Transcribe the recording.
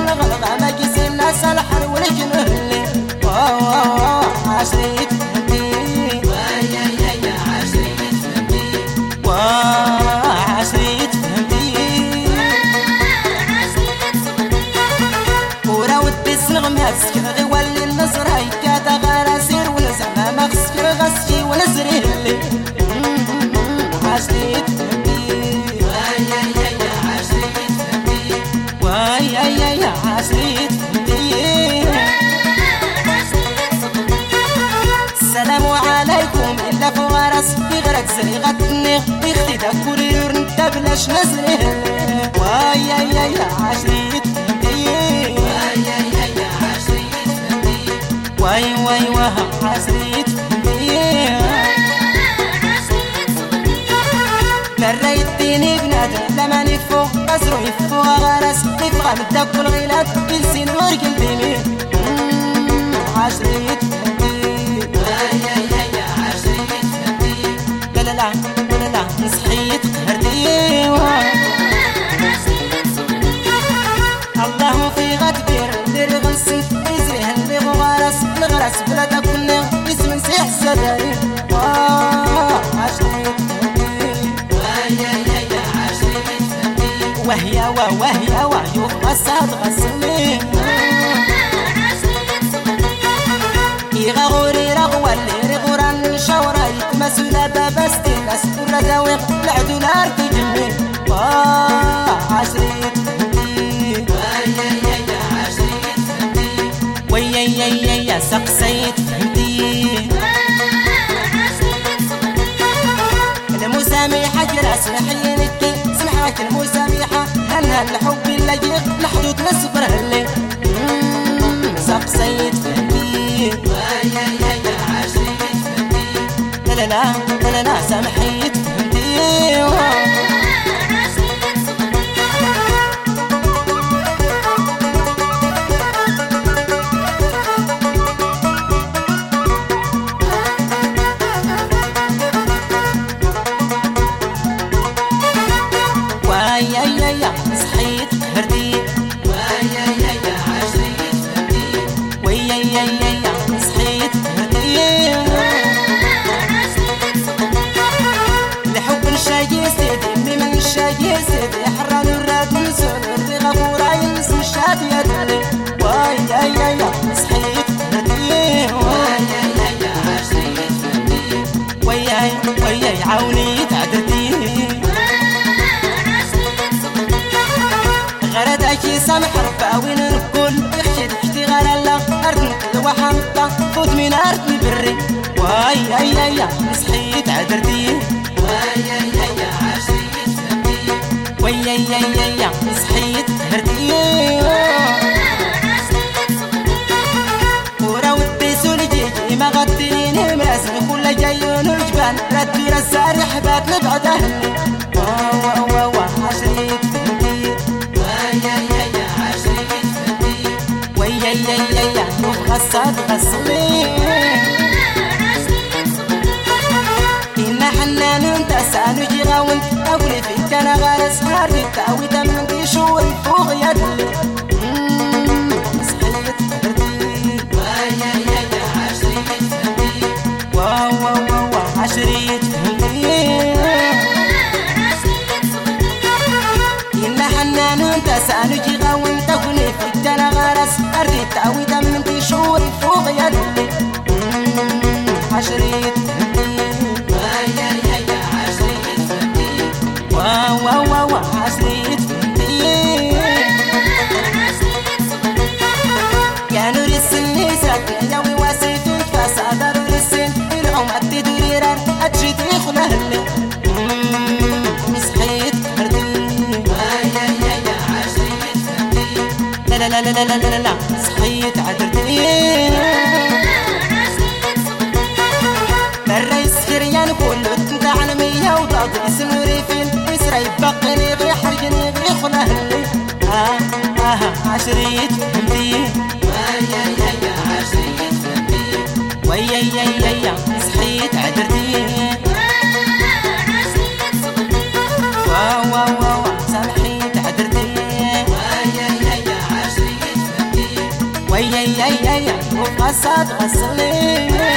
الغلغة ما قيس الناس الحر والجنهلي عشريت فهمتي ويا عشريت فهمتي وعشريت فهمتي ورا ودي السنغمات سكر غيولي النصر هيكا تغارى سير ونزعما ما خسكر غسكي ونزري اللي عشريت فهمتي ويا عشريت فهمتي ويا عشريت فهمتي السلام عليكم إلا فوارس يغرق زريغتني يختي داكوري ورنتا بلاش نزري ويا عشريت فهمتي ويا عشريت فهمتي ويا عشريت فهمتي مريتيني بنادم لما نفوق أسرو يفوق غرس يفغى مداك والغيلات يلسين ورقل ديمي عشريت فهمتي ويا عشريت فهمتي لا نصحيت قهرتي الله في غدبير دير غنسيت يزريه اللي غرس الغرس بلا داكلنا اسم نسيح السداري عشريت وهي وعيوب غساد غسلي إيغا غوري رغوة اللي رغوران الشورا يتمسونا بابستي نسكورا داويق العدو نار تجمي عشريت فهمتي ويا عشريت فهمتي ويا سقسيت فهمتي المسامحة جراس محينك سمحك المسامحة هنها الحب اللجيق لحدود نصبر اللي سقسيت فهمتي ويا عشريت فهمتي لا سامحيت فهمتي ويا صحيت قهرتي ويا عشريت فهمتي ويا صحيت قهرتي الحب الشاقي سيدي من الشاقي سيدي حران الراد نسول الرغة وراين اسم الشاب يدلي ويا صحيت قهرتي ويا عشريت فهمتي ويا عاوني تعدرتي غرداكي سامح رباوين الكل يحكي ضحكتي غير الله أردنك الوحمطة فوت من أردني بري ويا صحيت عدرتي ويا عشريت فهمتي ويا صحيت قهرتي ورا ودي سولجيجي ما غطيني مراسم كل جايون الجبال ردي رساري حبات نبعد أهلي عشريت فهمتي ويا عشريت فهمتي ويا غصاد غصلي إنا حنان انت سانجي غاون أولي فيك أنا غارس هاردي تاوي دم شور فوق يدلي صحيت قهرتي ويا عشريت فهمتي عشريت فهمتي إنا حنان انت سانجي غاون تاولي فيك أنا غارس هاردي تاوي دم شور فوق يدلي عشريت فهمتي ويا عشريت فهمتي عشريت فهمتي يا نور السن ساكن يا واسيتك فصادر السن العم التدريران أتجدي خلهلي صحيت قهرتي ويا عشريت فهمتي لا صحيت عدرتي مرة يسخريان كله تنتع عالمية وضاد اسم ريفين يسرى يبقيني غير حرقني غير خلهلي عشريت فهمتي ويا عشريت فهمتي ويا صحيت عدرتي سامحيت عدرتي ويا عشريت غساد غسلي